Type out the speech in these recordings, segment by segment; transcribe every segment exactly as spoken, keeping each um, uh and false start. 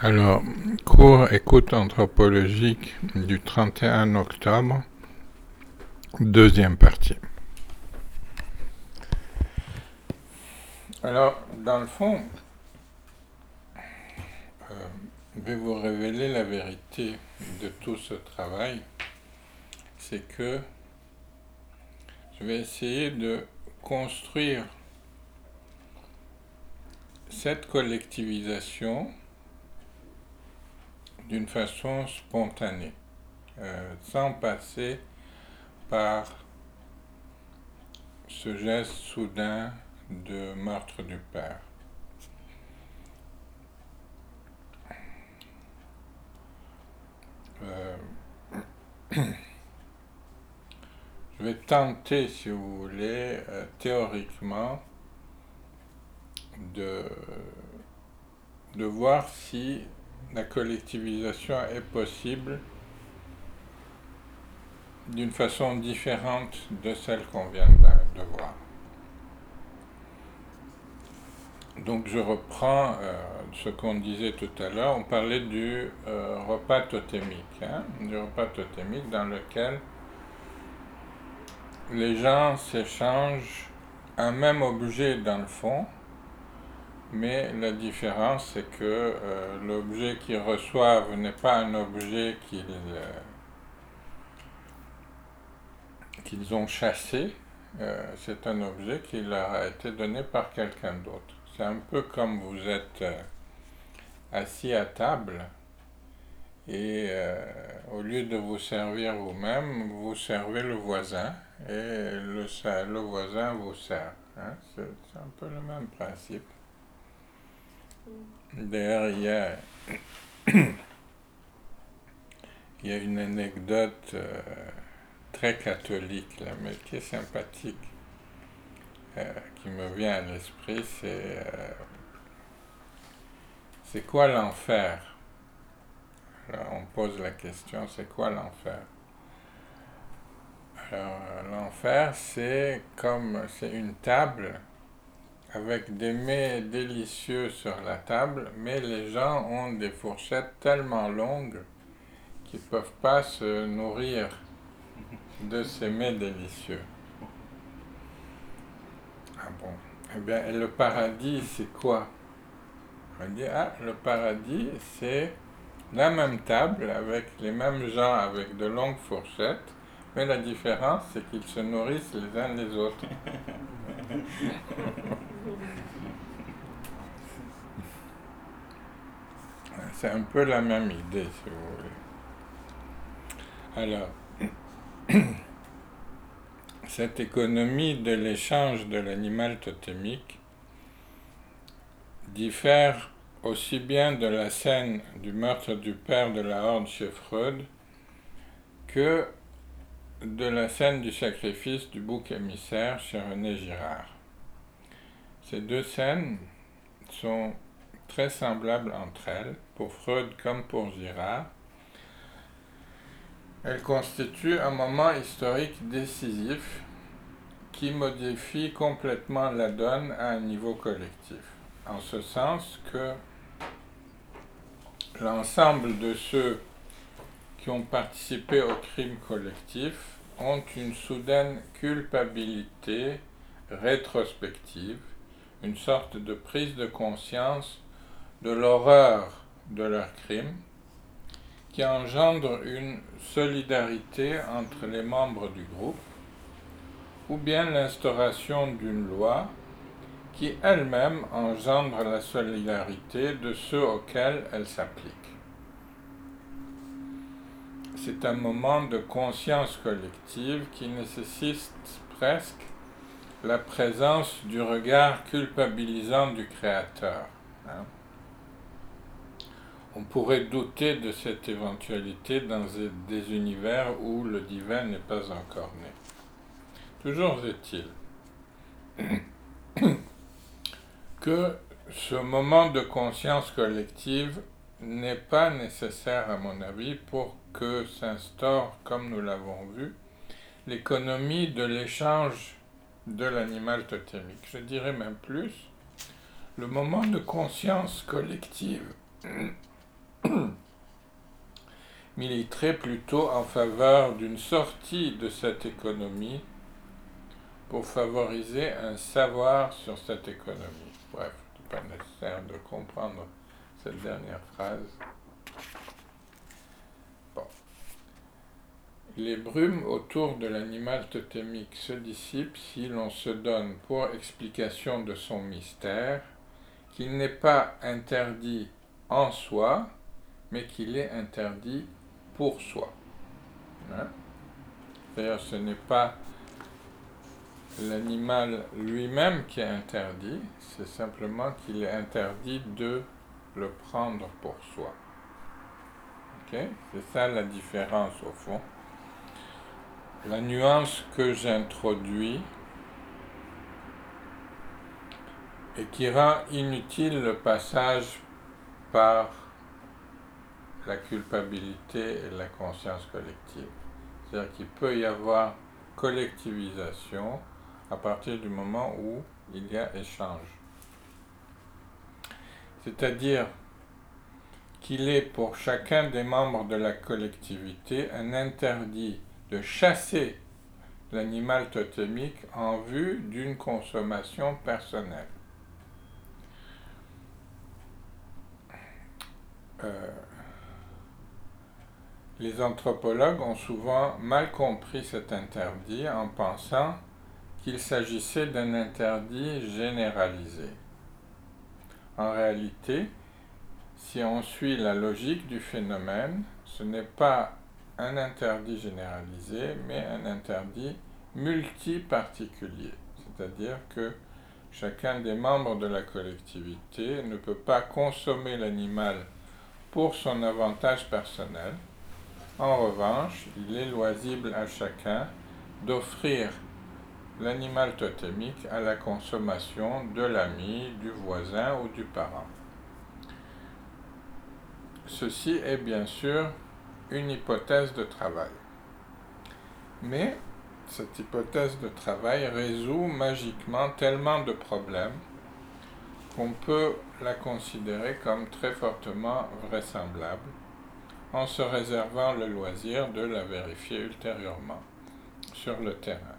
Alors, cours écoute anthropologique du trente et un octobre, deuxième partie. Alors, dans le fond, euh, je vais vous révéler la vérité de tout ce travail, c'est que je vais essayer de construire cette collectivisation d'une façon spontanée, euh, sans passer par ce geste soudain de meurtre du père. Euh, je vais tenter, si vous voulez, euh, théoriquement, de, de voir si la collectivisation est possible d'une façon différente de celle qu'on vient de, de voir. Donc je reprends euh, ce qu'on disait tout à l'heure, on parlait du euh, repas totémique, hein, du repas totémique dans lequel les gens s'échangent un même objet dans le fond, mais la différence c'est que euh, l'objet qu'ils reçoivent n'est pas un objet qu'ils euh, qu'ils ont chassé, euh, c'est un objet qui leur a été donné par quelqu'un d'autre. C'est un peu comme vous êtes euh, assis à table et euh, au lieu de vous servir vous-même, vous servez le voisin et le, le voisin vous sert. Hein? C'est, c'est un peu le même principe. D'ailleurs, il y a, il y a une anecdote euh, très catholique, là, mais qui est sympathique, euh, qui me vient à l'esprit, c'est euh, c'est quoi l'enfer? Alors, on pose la question, c'est quoi l'enfer? Alors, l'enfer, c'est comme, c'est une table avec des mets délicieux sur la table, mais les gens ont des fourchettes tellement longues qu'ils ne peuvent pas se nourrir de ces mets délicieux. Ah bon? Eh bien, et le paradis, c'est quoi? On dit, ah, le paradis, c'est la même table avec les mêmes gens avec de longues fourchettes, mais la différence, c'est qu'ils se nourrissent les uns les autres. C'est un peu la même idée, si vous voulez. Alors, cette économie de l'échange de l'animal totémique diffère aussi bien de la scène du meurtre du père de la Horde chez Freud que de la scène du sacrifice du bouc émissaire chez René Girard. Ces deux scènes sont très semblables entre elles, pour Freud comme pour Girard. Elles constituent un moment historique décisif qui modifie complètement la donne à un niveau collectif, en ce sens que l'ensemble de ceux qui ont participé au crime collectif ont une soudaine culpabilité rétrospective, une sorte de prise de conscience de l'horreur de leur crime, qui engendre une solidarité entre les membres du groupe, ou bien l'instauration d'une loi qui elle-même engendre la solidarité de ceux auxquels elle s'applique. C'est un moment de conscience collective qui nécessite presque la présence du regard culpabilisant du créateur. Hein. On pourrait douter de cette éventualité dans des univers où le divin n'est pas encore né. Toujours est-il que ce moment de conscience collective n'est pas nécessaire, à mon avis, pour que s'instaure, comme nous l'avons vu, l'économie de l'échange de l'animal totémique. Je dirais même plus, le moment de conscience collective militerait plutôt en faveur d'une sortie de cette économie pour favoriser un savoir sur cette économie. Bref, il n'est pas nécessaire de comprendre cette dernière phrase. Bon. Les brumes autour de l'animal totémique se dissipent si l'on se donne pour explication de son mystère qu'il n'est pas interdit en soi, mais qu'il est interdit pour soi. Hein? D'ailleurs, ce n'est pas l'animal lui-même qui est interdit, c'est simplement qu'il est interdit de le prendre pour soi. Okay? C'est ça la différence au fond. La nuance que j'introduis et qui rend inutile le passage par la culpabilité et la conscience collective. C'est-à-dire qu'il peut y avoir collectivisation à partir du moment où il y a échange. C'est-à-dire qu'il est pour chacun des membres de la collectivité un interdit de chasser l'animal totémique en vue d'une consommation personnelle. Euh, les anthropologues ont souvent mal compris cet interdit en pensant qu'il s'agissait d'un interdit généralisé. En réalité, si on suit la logique du phénomène, ce n'est pas un interdit généralisé, mais un interdit multiparticulier. C'est-à-dire que chacun des membres de la collectivité ne peut pas consommer l'animal pour son avantage personnel. En revanche, il est loisible à chacun d'offrir l'animal totémique à la consommation de l'ami, du voisin ou du parent. Ceci est bien sûr une hypothèse de travail. Mais cette hypothèse de travail résout magiquement tellement de problèmes qu'on peut la considérer comme très fortement vraisemblable, en se réservant le loisir de la vérifier ultérieurement sur le terrain.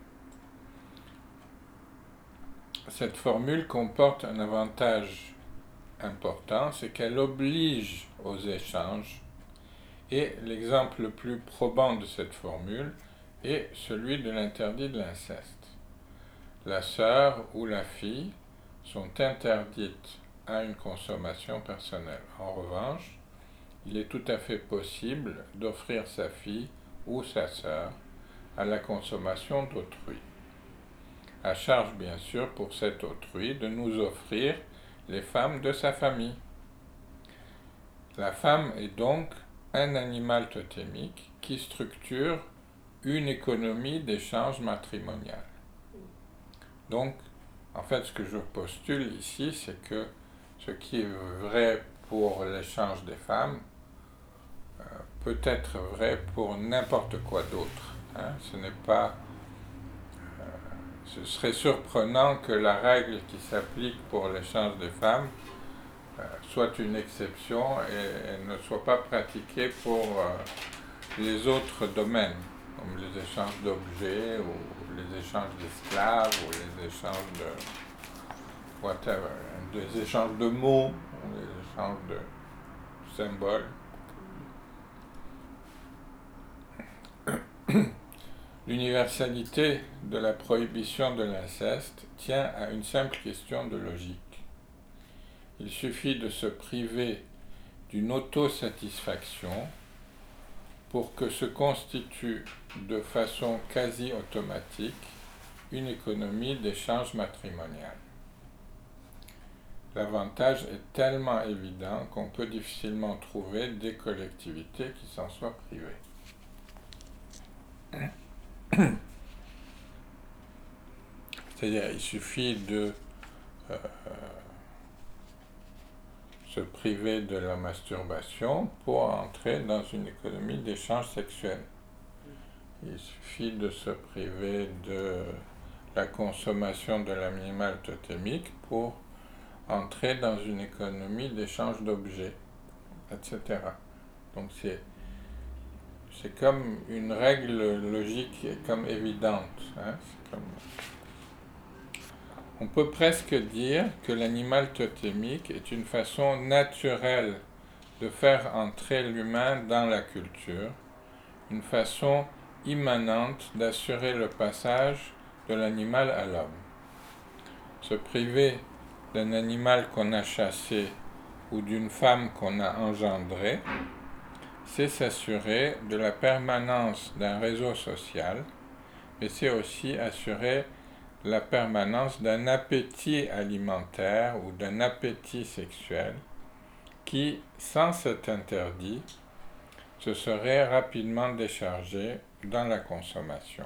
Cette formule comporte un avantage important, c'est qu'elle oblige aux échanges, et l'exemple le plus probant de cette formule est celui de l'interdit de l'inceste. La sœur ou la fille sont interdites à une consommation personnelle. En revanche, il est tout à fait possible d'offrir sa fille ou sa sœur à la consommation d'autrui. À charge bien sûr pour cet autrui de nous offrir les femmes de sa famille. La femme est donc un animal totémique qui structure une économie d'échange matrimonial. Donc, en fait, ce que je postule ici, c'est que ce qui est vrai pour l'échange des femmes euh, peut être vrai pour n'importe quoi d'autre. Hein. Ce n'est pas... Euh, ce serait surprenant que la règle qui s'applique pour l'échange des femmes euh, soit une exception et, et ne soit pas pratiquée pour euh, les autres domaines, comme les échanges d'objets ou les échanges d'esclaves ou les échanges de whatever, des échanges de mots ou les échanges de symboles. L'universalité de la prohibition de l'inceste tient à une simple question de logique. Il suffit de se priver d'une autosatisfaction pour que se constitue de façon quasi automatique une économie d'échange matrimonial. L'avantage est tellement évident qu'on peut difficilement trouver des collectivités qui s'en soient privées. C'est-à-dire, il suffit de euh, se priver de la masturbation pour entrer dans une économie d'échange sexuel. Il suffit de se priver de la consommation de l'animal totémique pour entrer dans une économie d'échange d'objets. et cetera. Donc c'est, c'est comme une règle logique, comme évidente. Hein, c'est comme... On peut presque dire que l'animal totémique est une façon naturelle de faire entrer l'humain dans la culture, une façon immanente d'assurer le passage de l'animal à l'homme. Se priver d'un animal qu'on a chassé ou d'une femme qu'on a engendrée, c'est s'assurer de la permanence d'un réseau social, mais c'est aussi assurer la permanence d'un appétit alimentaire ou d'un appétit sexuel qui, sans cet interdit, se serait rapidement déchargé dans la consommation.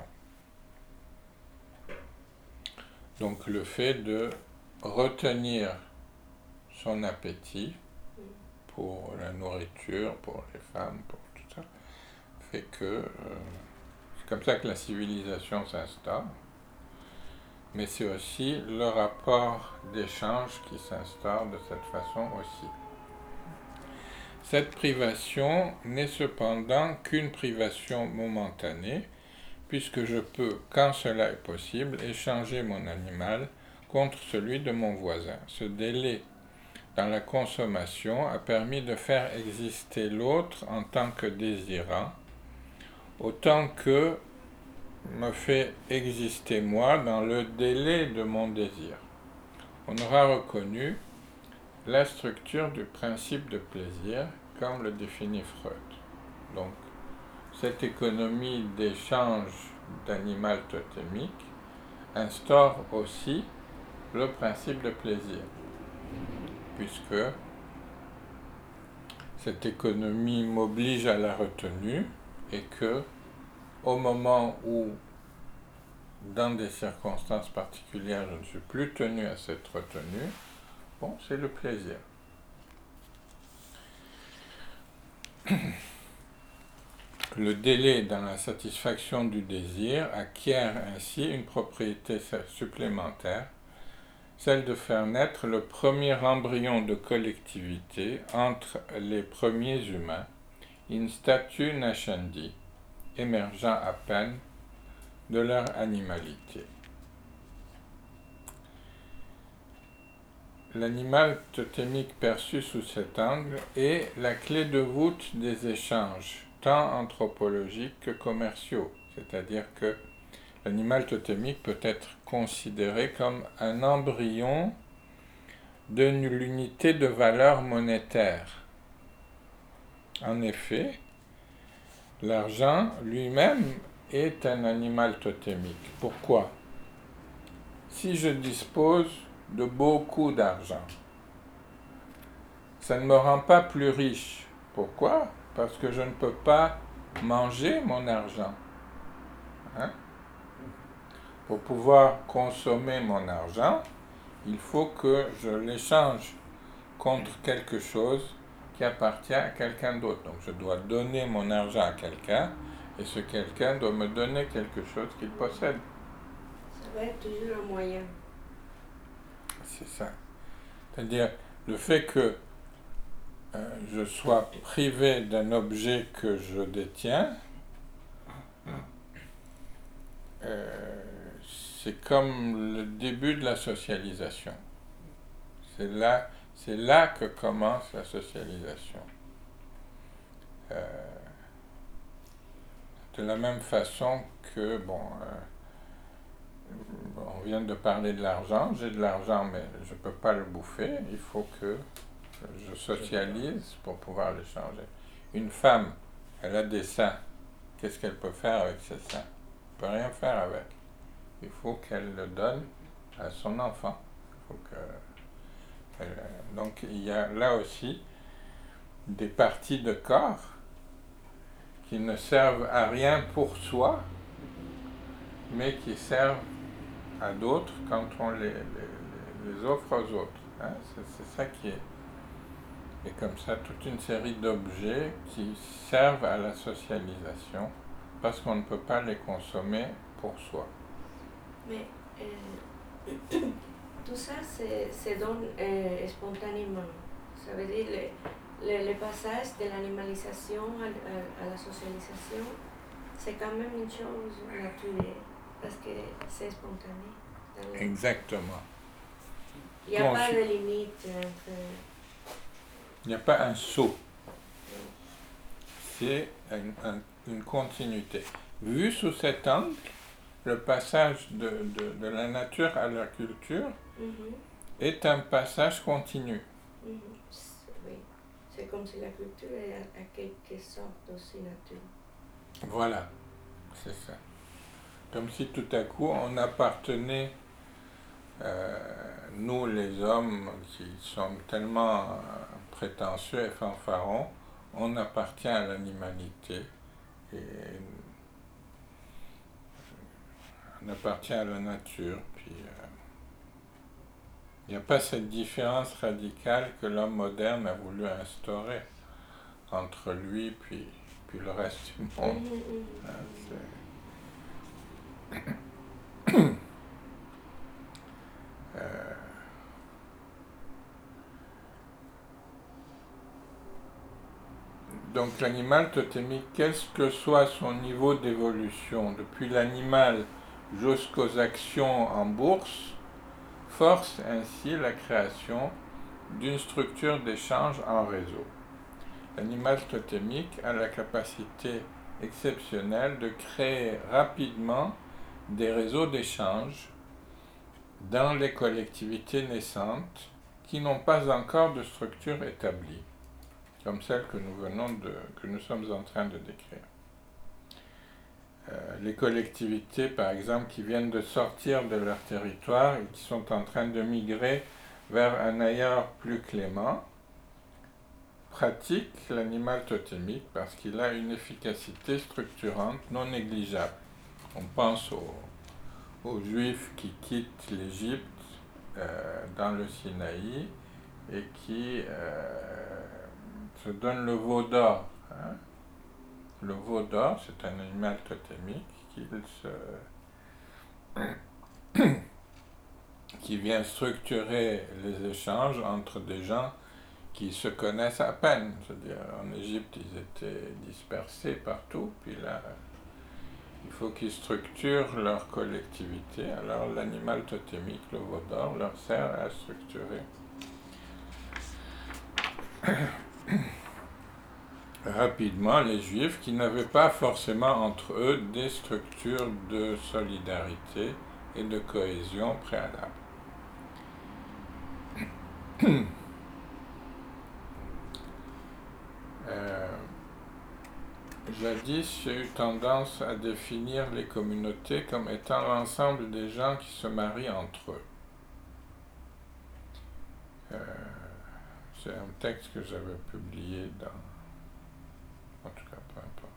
Donc le fait de retenir son appétit pour la nourriture, pour les femmes, pour tout ça, fait que euh, c'est comme ça que la civilisation s'instaure, mais c'est aussi le rapport d'échange qui s'instaure de cette façon aussi. Cette privation n'est cependant qu'une privation momentanée, puisque je peux, quand cela est possible, échanger mon animal contre celui de mon voisin. Ce délai dans la consommation a permis de faire exister l'autre en tant que désirant, autant que me fait exister moi dans le délai de mon désir. On aura reconnu la structure du principe de plaisir comme le définit Freud. Donc, cette économie d'échange d'animal totémique instaure aussi le principe de plaisir, puisque cette économie m'oblige à la retenue et que, au moment où, dans des circonstances particulières, je ne suis plus tenu à cette retenue, bon, c'est le plaisir. Le délai dans la satisfaction du désir acquiert ainsi une propriété supplémentaire, celle de faire naître le premier embryon de collectivité entre les premiers humains, in statu nascendi, émergeant à peine de leur animalité. L'animal totémique perçu sous cet angle est la clé de voûte des échanges, tant anthropologiques que commerciaux, c'est-à-dire que l'animal totémique peut être considéré comme un embryon de l'unité de valeur monétaire. En effet, l'argent lui-même est un animal totémique. Pourquoi ? Si je dispose de beaucoup d'argent, ça ne me rend pas plus riche. Pourquoi ? Parce que je ne peux pas manger mon argent. Hein ? Pour pouvoir consommer mon argent, il faut que je l'échange contre quelque chose qui appartient à quelqu'un d'autre. Donc je dois donner mon argent à quelqu'un, et ce quelqu'un doit me donner quelque chose qu'il possède. Ça va être toujours un moyen. C'est ça. C'est-à-dire, le fait que euh, je sois privé d'un objet que je détiens, euh, c'est comme le début de la socialisation. C'est là, c'est là que commence la socialisation. Euh, de la même façon que, bon, euh, on vient de parler de l'argent, j'ai de l'argent mais je ne peux pas le bouffer, il faut que je socialise pour pouvoir l'échanger. Une femme, elle a des seins, qu'est-ce qu'elle peut faire avec ses seins ? Elle ne peut rien faire avec. Il faut qu'elle le donne à son enfant. Il faut que, elle, donc il y a là aussi des parties de corps qui ne servent à rien pour soi, mais qui servent à d'autres quand on les, les, les offre aux autres. Hein? C'est, c'est ça qui est. Et comme ça, toute une série d'objets qui servent à la socialisation, parce qu'on ne peut pas les consommer pour soi. Mais euh, tout ça se, se donne euh, spontanément. Ça veut dire le, le passage de l'animalisation à, à, à la socialisation, c'est quand même une chose naturelle, parce que c'est spontané. Exactement. Il n'y a pas de limite entre... Il n'y a pas un saut. C'est un, un, une continuité. Vu sous cet angle, le passage de, de, de la nature à la culture mm-hmm. est un passage continu. Mm-hmm. Oui, c'est comme si la culture est à, à quelque sorte aussi nature. Voilà, c'est ça. Comme si tout à coup on appartenait, euh, nous les hommes qui sommes tellement euh, prétentieux et fanfarons, on appartient à l'animalité et on appartient à la nature. Puis il euh, n'y a pas cette différence radicale que l'homme moderne a voulu instaurer entre lui puis, puis le reste du monde. Hein, euh, Donc l'animal totémique, quel que soit son niveau d'évolution, depuis l'animal jusqu'aux actions en bourse, force ainsi la création d'une structure d'échange en réseau. L'animal totémique a la capacité exceptionnelle de créer rapidement des réseaux d'échange dans les collectivités naissantes qui n'ont pas encore de structure établie, comme celle que nous venons de, que nous sommes en train de décrire. Euh, les collectivités, par exemple, qui viennent de sortir de leur territoire et qui sont en train de migrer vers un ailleurs plus clément, pratiquent l'animal totémique parce qu'il a une efficacité structurante non négligeable. On pense aux, aux Juifs qui quittent l'Égypte euh, dans le Sinaï et qui euh, se donnent le veau d'or. Hein. Le veau d'or, c'est un animal totémique qui, se... qui vient structurer les échanges entre des gens qui se connaissent à peine. C'est-à-dire, en Égypte, ils étaient dispersés partout, puis là, il faut qu'ils structurent leur collectivité. Alors, l'animal totémique, le veau d'or, leur sert à structurer rapidement les Juifs qui n'avaient pas forcément entre eux des structures de solidarité et de cohésion préalables. euh, Jadis, j'ai eu tendance à définir les communautés comme étant l'ensemble des gens qui se marient entre eux. Euh, c'est un texte que j'avais publié dans... En tout cas, peu importe.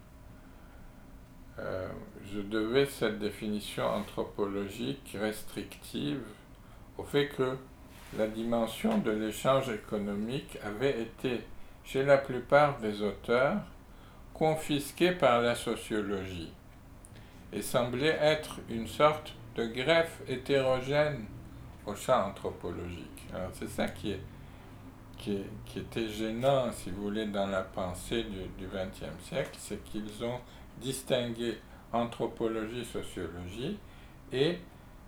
Euh, je devais cette définition anthropologique restrictive au fait que la dimension de l'échange économique avait été, chez la plupart des auteurs, confisquée par la sociologie et semblait être une sorte de greffe hétérogène au champ anthropologique. Alors c'est ça qui est Qui, qui était gênant, si vous voulez, dans la pensée du vingtième siècle, c'est qu'ils ont distingué anthropologie, sociologie, et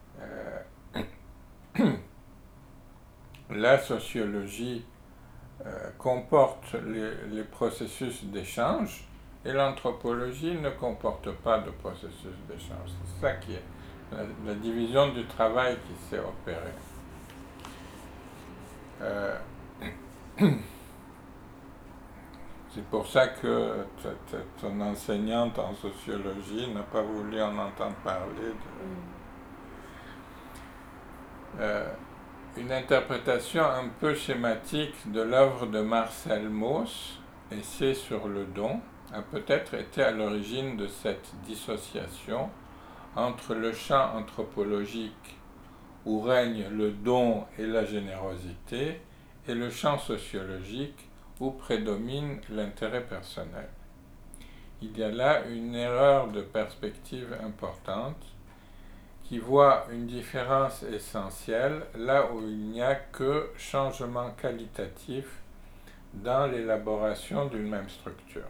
euh, la sociologie euh, comporte les, les processus d'échange, et l'anthropologie ne comporte pas de processus d'échange. C'est ça qui est la, la division du travail qui s'est opérée. Euh, C'est pour ça que ton enseignante en sociologie n'a pas voulu en entendre parler. De... Euh, une interprétation un peu schématique de l'œuvre de Marcel Mauss, Essai sur le don, a peut-être été à l'origine de cette dissociation entre le champ anthropologique où règne le don et la générosité et le champ sociologique où prédomine l'intérêt personnel. Il y a là une erreur de perspective importante qui voit une différence essentielle là où il n'y a que changement qualitatif dans l'élaboration d'une même structure.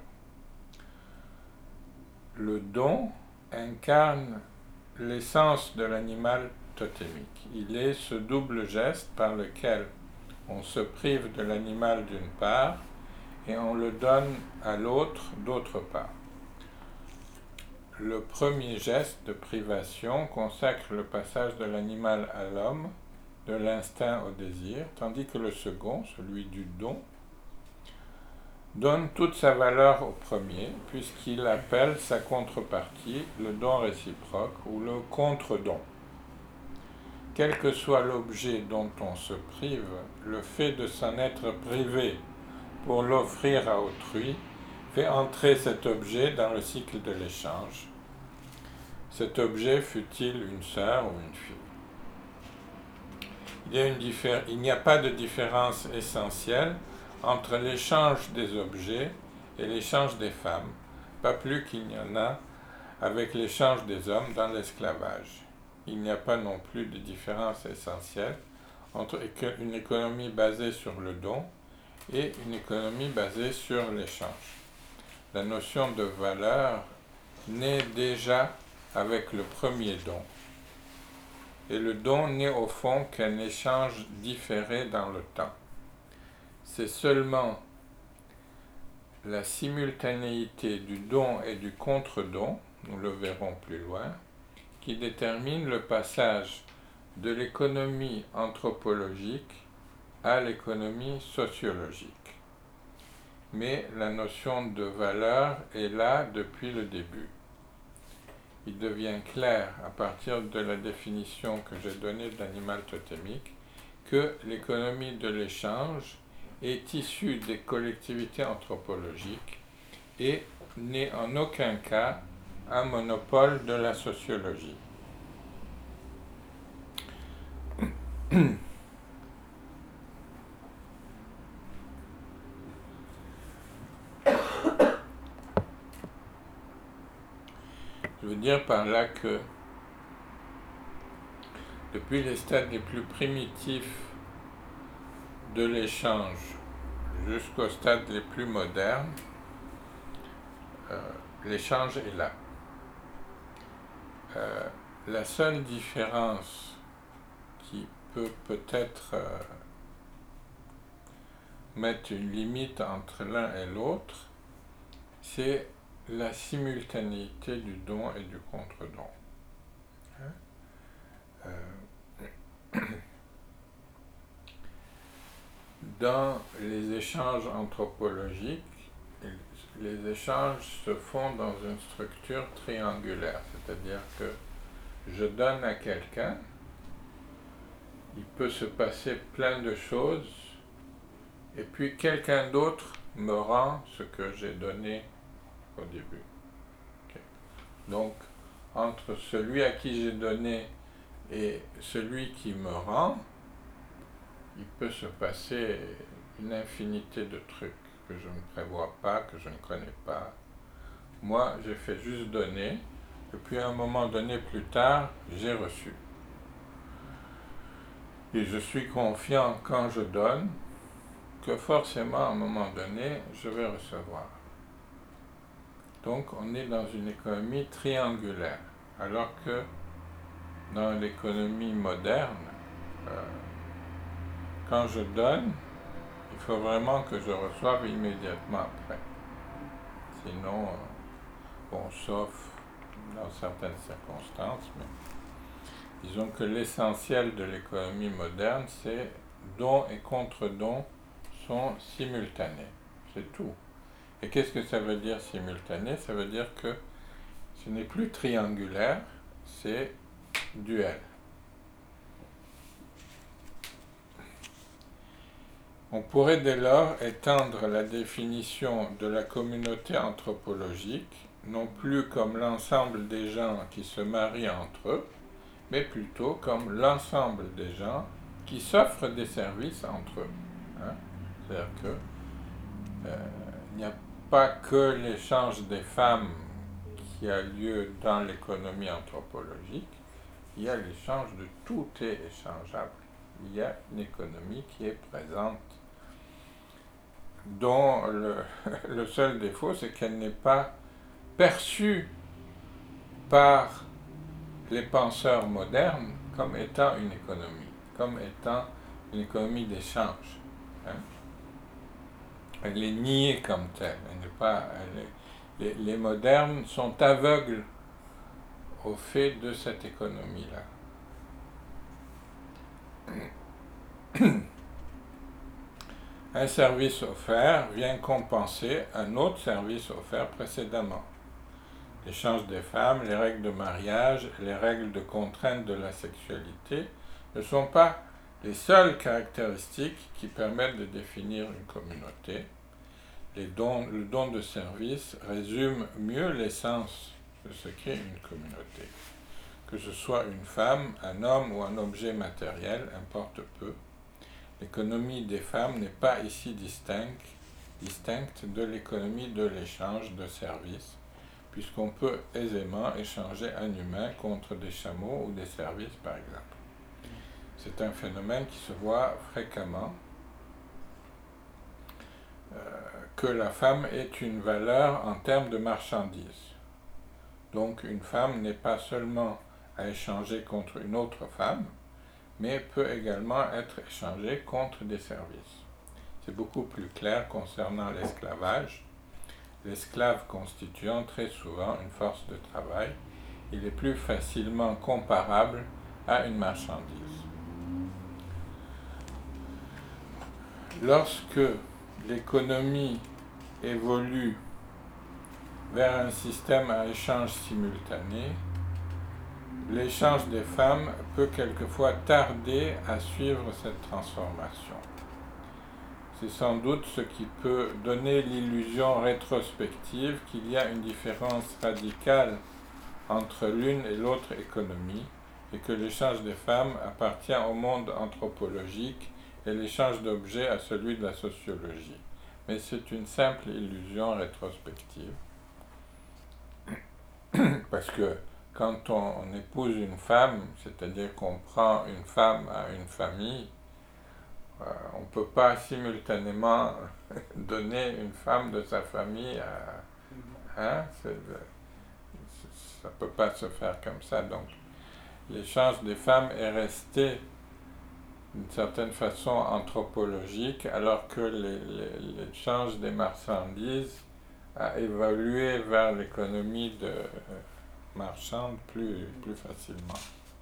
Le don incarne l'essence de l'animal totémique. Il est ce double geste par lequel on se prive de l'animal d'une part et on le donne à l'autre d'autre part. Le premier geste de privation consacre le passage de l'animal à l'homme, de l'instinct au désir, tandis que le second, celui du don, donne toute sa valeur au premier, puisqu'il appelle sa contrepartie le don réciproque ou le contre-don. Quel que soit l'objet dont on se prive, le fait de s'en être privé pour l'offrir à autrui fait entrer cet objet dans le cycle de l'échange. Cet objet fût-il une sœur ou une fille. Il y a une diffé- il n'y a pas de différence essentielle entre l'échange des objets et l'échange des femmes, pas plus qu'il n'y en a avec l'échange des hommes dans l'esclavage. Il n'y a pas non plus de différence essentielle entre une économie basée sur le don et une économie basée sur l'échange. La notion de valeur naît déjà avec le premier don, et le don n'est au fond qu'un échange différé dans le temps. C'est seulement la simultanéité du don et du contre-don, nous le verrons plus loin, qui détermine le passage de l'économie anthropologique à l'économie sociologique. Mais la notion de valeur est là depuis le début. Il devient clair, à partir de la définition que j'ai donnée de l'animal totémique, que l'économie de l'échange est issue des collectivités anthropologiques et n'est en aucun cas un monopole de la sociologie. Je veux dire par là que depuis les stades les plus primitifs de l'échange jusqu'aux stades les plus modernes, euh, l'échange est là. Euh, la seule différence qui peut peut-être euh, mettre une limite entre l'un et l'autre, c'est la simultanéité du don et du contre-don. Hein? Euh, dans les échanges anthropologiques, les échanges se font dans une structure triangulaire, c'est-à-dire que je donne à quelqu'un, il peut se passer plein de choses, et puis quelqu'un d'autre me rend ce que j'ai donné au début. Okay. Donc, entre celui à qui j'ai donné et celui qui me rend, il peut se passer une infinité de trucs que je ne prévois pas, que je ne connais pas. Moi, j'ai fait juste donner, et puis à un moment donné plus tard, j'ai reçu. Et je suis confiant quand je donne, que forcément à un moment donné, je vais recevoir. Donc on est dans une économie triangulaire, alors que dans l'économie moderne, euh, quand je donne, il faut vraiment que je reçoive immédiatement après. Sinon, euh, bon, sauf dans certaines circonstances, mais disons que l'essentiel de l'économie moderne, c'est don et contre-don sont simultanés, c'est tout. Et qu'est-ce que ça veut dire simultané? Ça veut dire que ce n'est plus triangulaire, c'est duel. On pourrait dès lors étendre la définition de la communauté anthropologique, non plus comme l'ensemble des gens qui se marient entre eux, mais plutôt comme l'ensemble des gens qui s'offrent des services entre eux. Hein? C'est-à-dire que euh, il n'y a pas que l'échange des femmes qui a lieu dans l'économie anthropologique, il y a l'échange de tout est échangeable. Il y a une économie qui est présente dont le, le seul défaut, c'est qu'elle n'est pas perçue par les penseurs modernes comme étant une économie, comme étant une économie d'échange. Hein. Elle est niée comme telle. Elle n'est pas, elle est, les, les modernes sont aveugles au fait de cette économie-là. Un service offert vient compenser un autre service offert précédemment. L'échange des femmes, les règles de mariage, les règles de contrainte de la sexualité ne sont pas les seules caractéristiques qui permettent de définir une communauté. Les dons, le don de service résume mieux l'essence de ce qu'est une communauté. Que ce soit une femme, un homme ou un objet matériel, importe peu. L'économie des femmes n'est pas ici distincte, distincte de l'économie de l'échange de services, puisqu'on peut aisément échanger un humain contre des chameaux ou des services, par exemple. C'est un phénomène qui se voit fréquemment, euh, que la femme est une valeur en termes de marchandises. Donc une femme n'est pas seulement à échanger contre une autre femme, mais peut également être échangée contre des services. C'est beaucoup plus clair concernant l'esclavage, l'esclave constituant très souvent une force de travail. Il est plus facilement comparable à une marchandise. Lorsque l'économie évolue vers un système à échange simultané, l'échange des femmes peut quelquefois tarder à suivre cette transformation. C'est sans doute ce qui peut donner l'illusion rétrospective qu'il y a une différence radicale entre l'une et l'autre économie et que l'échange des femmes appartient au monde anthropologique et l'échange d'objets à celui de la sociologie. Mais c'est une simple illusion rétrospective. Parce que quand on, on épouse une femme, c'est-à-dire qu'on prend une femme à une famille, euh, on ne peut pas simultanément donner une femme de sa famille à... Hein, c'est, ça ne peut pas se faire comme ça. Donc, l'échange des femmes est resté d'une certaine façon anthropologique, alors que les, les, l'échange des marchandises a évolué vers l'économie de... Euh, marchande plus, plus facilement.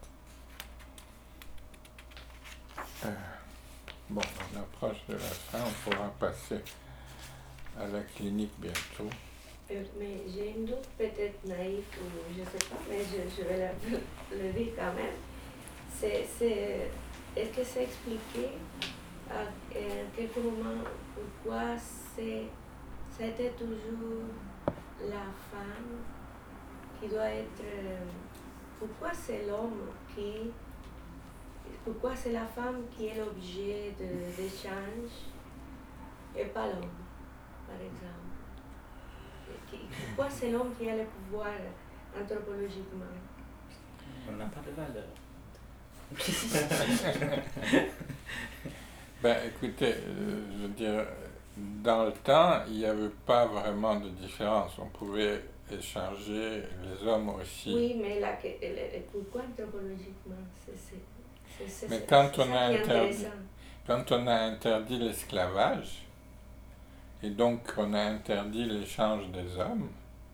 Euh, bon, on approche de la fin, on pourra passer à la clinique bientôt. Mais j'ai une doute peut-être naïf ou je ne sais pas, mais je, je vais le, le dire quand même. C'est, c'est, est-ce que c'est expliqué à, à quel moment, pourquoi c'est, c'était toujours la femme qui doit être... Pourquoi c'est l'homme qui... Pourquoi c'est la femme qui est l'objet de, d'échange et pas l'homme, par exemple? Pourquoi c'est l'homme qui a le pouvoir anthropologiquement? On n'a pas de valeur. Ben écoutez, euh, je veux dire, dans le temps, il n'y avait pas vraiment de différence. On pouvait échanger les hommes aussi. Oui, mais là, pourquoi anthropologiquement? C'est, c'est, c'est, c'est, mais quand c'est on a interdit, quand on a interdit l'esclavage, et donc on a interdit l'échange des hommes,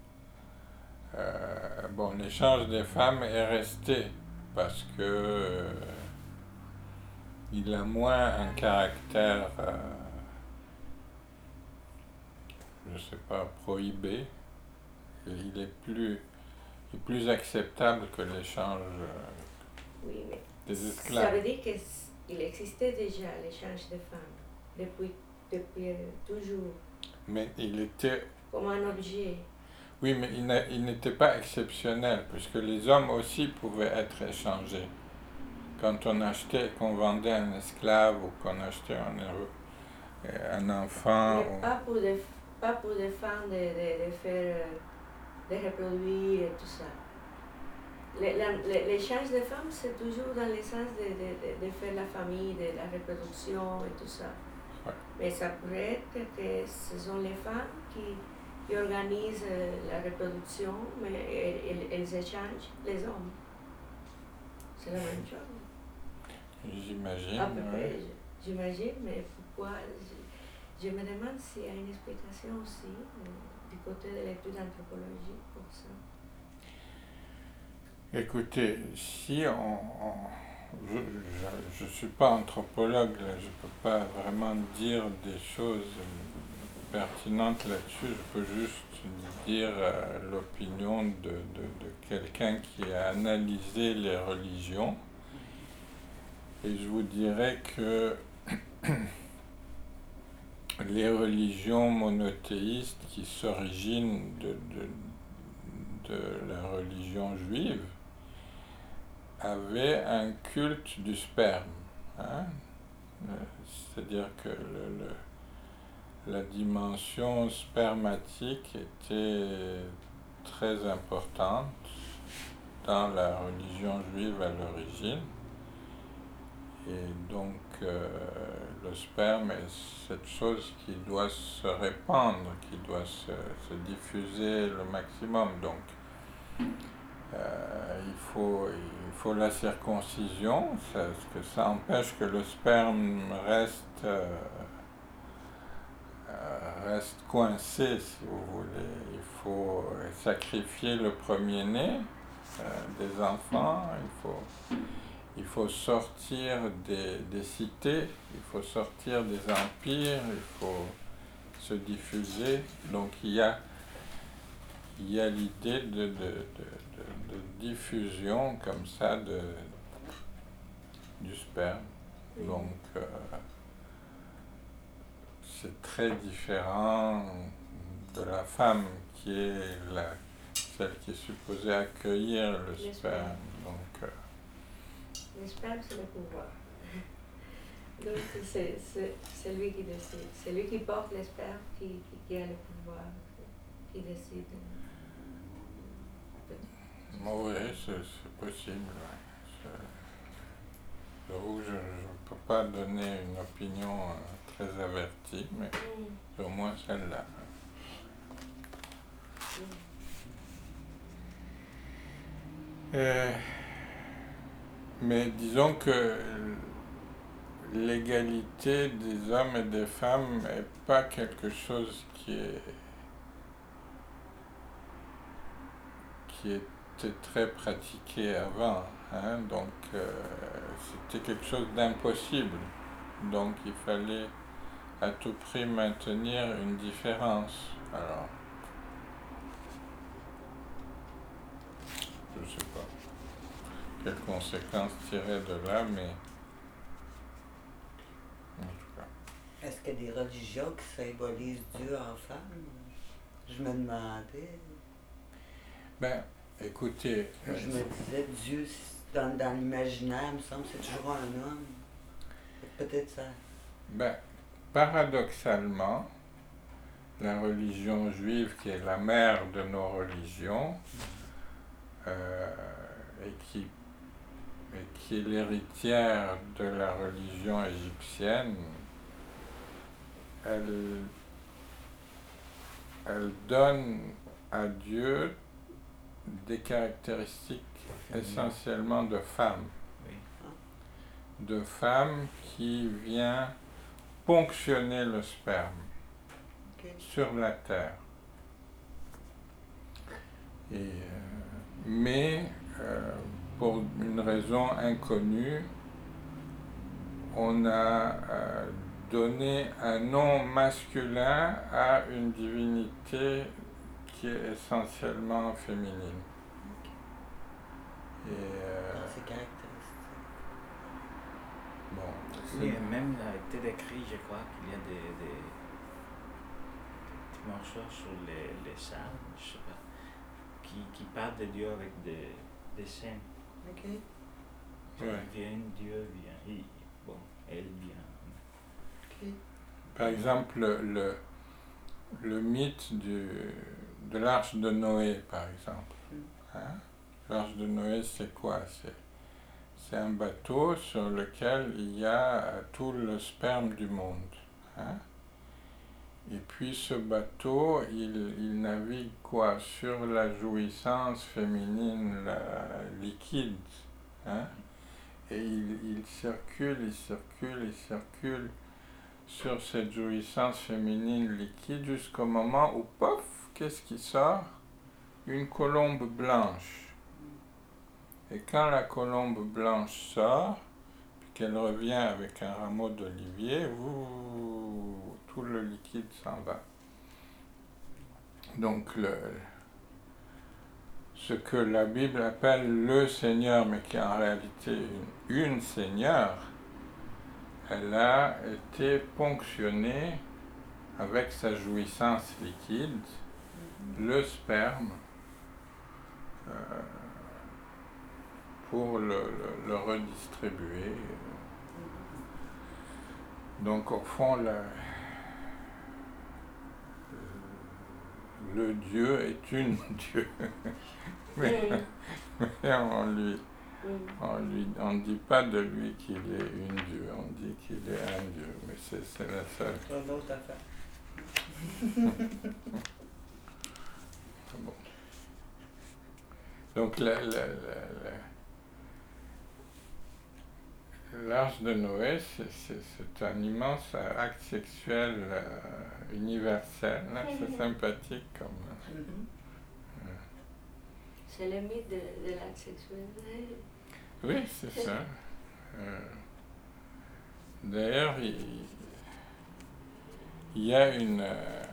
euh, bon, l'échange des femmes est resté parce que euh, il a moins un caractère, euh, je sais pas, prohibé. Il est plus, il est plus acceptable que l'échange euh, oui, mais des esclaves. Ça veut dire qu'il existait déjà l'échange de femmes depuis, depuis euh, toujours. Mais il était... Comme un objet. Oui, mais il, il n'était pas exceptionnel, puisque les hommes aussi pouvaient être échangés. Quand on achetait, qu'on vendait un esclave ou qu'on achetait un, un enfant... Mais ou... pas, pour des, pas pour des femmes de, de, de faire... de reproduire et tout ça. L'échange de femmes, c'est toujours dans le sens de, de, de, de faire la famille, de la reproduction et tout ça. Ouais. Mais ça pourrait être que ce sont les femmes qui, qui organisent euh, la reproduction, mais elles, elles, elles échangent les hommes. C'est la même chose. J'imagine. À peu ouais. près, j- j'imagine, mais pourquoi je, je me demande s'il y a une explication aussi euh, du côté de l'étude anthropologique pour ça. Écoutez, si on, on- je ne suis pas anthropologue, là, je ne peux pas vraiment dire des choses pertinentes là-dessus, je peux juste dire euh, l'opinion de, de, de quelqu'un qui a analysé les religions. Et je vous dirais que les religions monothéistes qui s'originent de, de, de la religion juive avaient un culte du sperme. Hein? C'est-à-dire que le, le, la dimension spermatique était très importante dans la religion juive à l'origine. Et donc, euh, le sperme est cette chose qui doit se répandre, qui doit se, se diffuser le maximum. Donc, euh, il, faut, il faut la circoncision, parce que ça empêche que le sperme reste, euh, reste coincé, si vous voulez. Il faut sacrifier le premier-né euh, des enfants, il faut... Il faut sortir des, des cités, il faut sortir des empires, il faut se diffuser. Donc il y a, il y a l'idée de, de, de, de, de diffusion comme ça de, du sperme. Donc euh, c'est très différent de la femme qui est la, celle qui est supposée accueillir le sperme. Donc, euh, le sperme, c'est le pouvoir. Donc, c'est, c'est, c'est lui qui décide. C'est lui qui porte le sperme qui, qui, qui a le pouvoir, qui décide. Oui, c'est, c'est possible. Ouais. C'est, je ne peux pas donner une opinion euh, très avertie, mais mm. c'est au moins celle-là. Mm. Euh, mais disons que l'égalité des hommes et des femmes n'est pas quelque chose qui est qui était très pratiqué avant, hein, donc euh, c'était quelque chose d'impossible. Donc il fallait à tout prix maintenir une différence. Alors, je ne sais pas quelles conséquences tirer de là, mais en tout cas. Est-ce qu'il y a des religions qui symbolisent Dieu en femme? Je me demandais. Ben, écoutez... Je euh, me disais, Dieu, dans, dans l'imaginaire, il me semble que c'est toujours un homme. Peut-être ça. Ben, paradoxalement, la religion juive, qui est la mère de nos religions, euh, et, qui, et qui est l'héritière de la religion égyptienne, elle, elle donne à Dieu des caractéristiques essentiellement de femme. Oui. De femme qui vient ponctionner le sperme okay. sur la terre. Et, euh, mais euh, pour une raison inconnue, on a euh, donné un nom masculin à une divinité qui est essentiellement féminine. Et euh, dans ses caractéristiques. Bon, oui, même il a été décrit, je crois qu'il y a des, des, des morceaux sur les, les salles, je sais pas, qui, qui parlent de Dieu avec des, des scènes. Ok. Ouais. Vient Dieu, vient, et, bon, elle vient. Okay. Par exemple, le, le mythe du, de l'arche de Noé, par exemple. Hein? L'arche de Noé, c'est quoi? C'est, c'est un bateau sur lequel il y a tout le sperme du monde. Hein? Et puis ce bateau, il, il navigue quoi? Sur la jouissance féminine la, liquide. Hein? Et il, il circule, il circule, il circule sur cette jouissance féminine liquide jusqu'au moment où, pof, qu'est-ce qui sort? Une colombe blanche. Et quand la colombe blanche sort, puis qu'elle revient avec un rameau d'olivier, tout le liquide s'en va. Donc le, ce que la Bible appelle le Seigneur, mais qui est en réalité une, une Seigneur, elle a été ponctionnée avec sa jouissance liquide, mm-hmm. le sperme, euh, pour le, le, le redistribuer. Donc au fond, la, le Dieu est une Dieu, mais, mais on lui, on lui, on dit pas de lui qu'il est une Dieu, on dit qu'il est un Dieu, mais c'est, c'est la seule. C'est une autre affaire. Bon. Donc la, la, la, la, l'arche de Noé, c'est, c'est, c'est un immense acte sexuel euh, universel. Hein? C'est sympathique comme... Mm-hmm. Euh. C'est le mythe de, de l'acte sexuel. Oui, c'est ça. Euh, d'ailleurs, il, il y a une... Euh,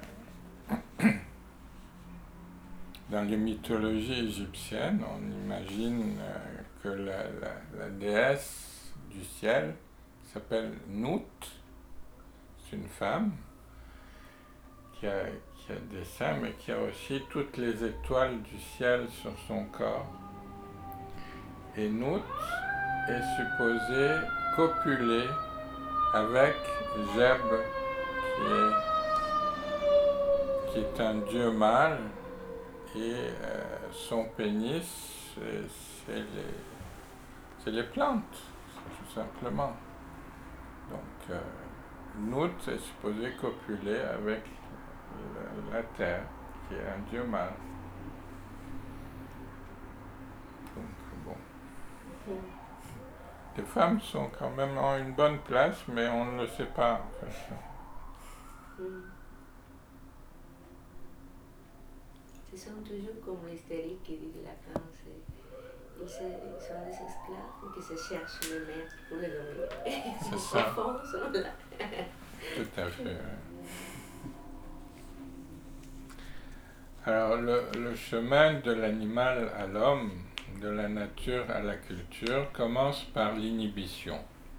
dans les mythologies égyptiennes, on imagine euh, que la, la, la déesse du ciel s'appelle Nout, c'est une femme qui a, qui a des seins, mais qui a aussi toutes les étoiles du ciel sur son corps. Et Nout est supposée copuler avec Geb, qui est, qui est un dieu mâle, et euh, son pénis, c'est, c'est, les, c'est les plantes, tout simplement. Donc, euh, Nout est supposé copuler avec la, la terre, qui est un dieu mâle. Donc, bon. Les femmes sont quand même en une bonne place, mais on ne le sait pas, en fait. Ils sont toujours comme hystériques qui disent Lacan, ils, se, ils sont des esclaves qui se cherchent le maître pour le dominer. C'est ça. Au fond, sont là. Tout à fait. Alors, le, le chemin de l'animal à l'homme, de la nature à la culture, commence par l'inhibition.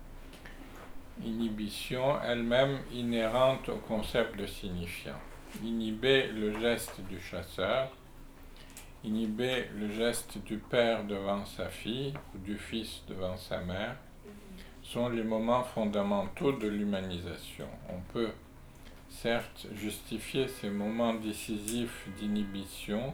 Inhibition elle-même inhérente au concept de signifiant. Inhiber le geste du chasseur, inhiber le geste du père devant sa fille ou du fils devant sa mère, sont les moments fondamentaux de l'humanisation. On peut certes justifier ces moments décisifs d'inhibition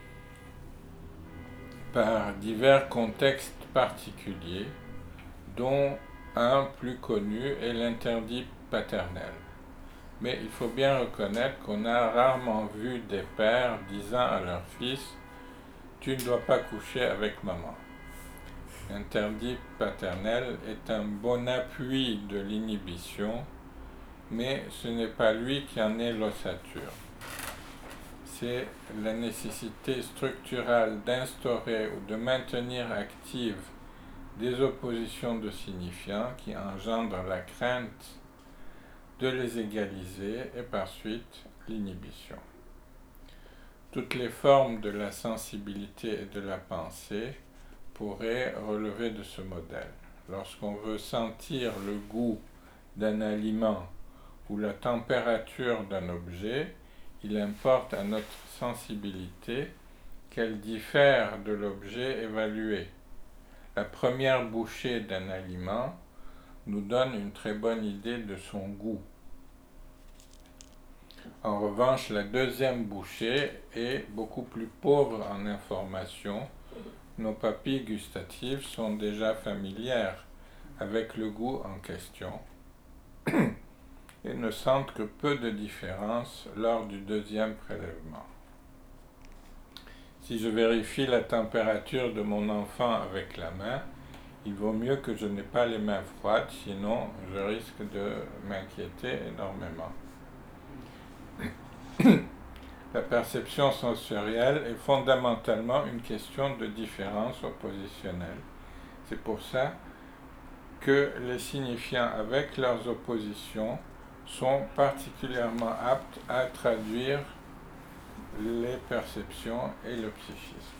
par divers contextes particuliers, dont un plus connu est l'interdit paternel. Mais il faut bien reconnaître qu'on a rarement vu des pères disant à leur fils « Tu ne dois pas coucher avec maman ». L'interdit paternel est un bon appui de l'inhibition, mais ce n'est pas lui qui en est l'ossature. C'est la nécessité structurelle d'instaurer ou de maintenir actives des oppositions de signifiants qui engendrent la crainte de les égaliser et par suite l'inhibition. Toutes les formes de la sensibilité et de la pensée pourraient relever de ce modèle. Lorsqu'on veut sentir le goût d'un aliment ou la température d'un objet, il importe à notre sensibilité qu'elle diffère de l'objet évalué. La première bouchée d'un aliment nous donne une très bonne idée de son goût. En revanche, la deuxième bouchée est beaucoup plus pauvre en informations. Nos papilles gustatives sont déjà familières avec le goût en question. et ne sentent que peu de différence lors du deuxième prélèvement. Si je vérifie la température de mon enfant avec la main, il vaut mieux que je n'ai pas les mains froides, sinon je risque de m'inquiéter énormément. La perception sensorielle est fondamentalement une question de différence oppositionnelle. C'est pour ça que les signifiants avec leurs oppositions sont particulièrement aptes à traduire les perceptions et le psychisme.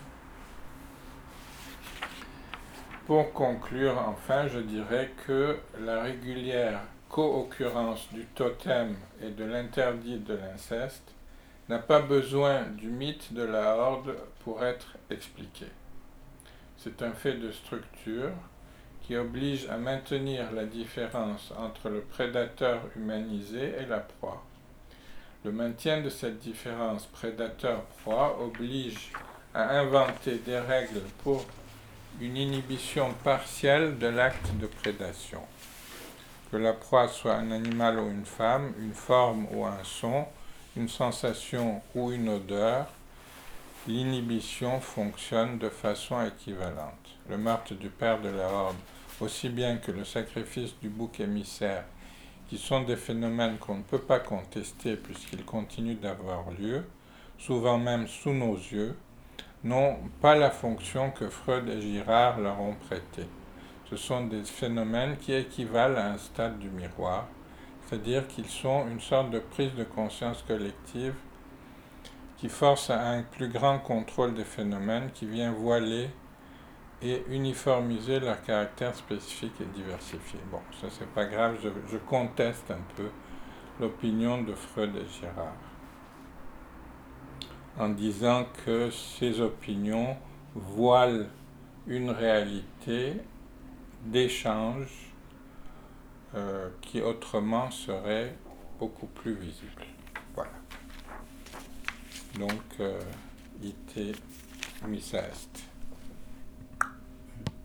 Pour conclure, enfin, je dirais que la régulière co-occurrence du totem et de l'interdit de l'inceste n'a pas besoin du mythe de la horde pour être expliqué. C'est un fait de structure qui oblige à maintenir la différence entre le prédateur humanisé et la proie. Le maintien de cette différence prédateur-proie oblige à inventer des règles pour une inhibition partielle de l'acte de prédation. Que la proie soit un animal ou une femme, une forme ou un son, une sensation ou une odeur, l'inhibition fonctionne de façon équivalente. Le meurtre du père de la horde, aussi bien que le sacrifice du bouc émissaire, qui sont des phénomènes qu'on ne peut pas contester puisqu'ils continuent d'avoir lieu, souvent même sous nos yeux, n'ont pas la fonction que Freud et Girard leur ont prêtée. Ce sont des phénomènes qui équivalent à un stade du miroir, c'est-à-dire qu'ils sont une sorte de prise de conscience collective qui force à un plus grand contrôle des phénomènes, qui vient voiler et uniformiser leur caractère spécifique et diversifié. Bon, ça c'est pas grave, je, je conteste un peu l'opinion de Freud et Girard, en disant que ces opinions voilent une réalité d'échange euh, qui autrement serait beaucoup plus visible. Voilà. Donc, euh, ite missa est.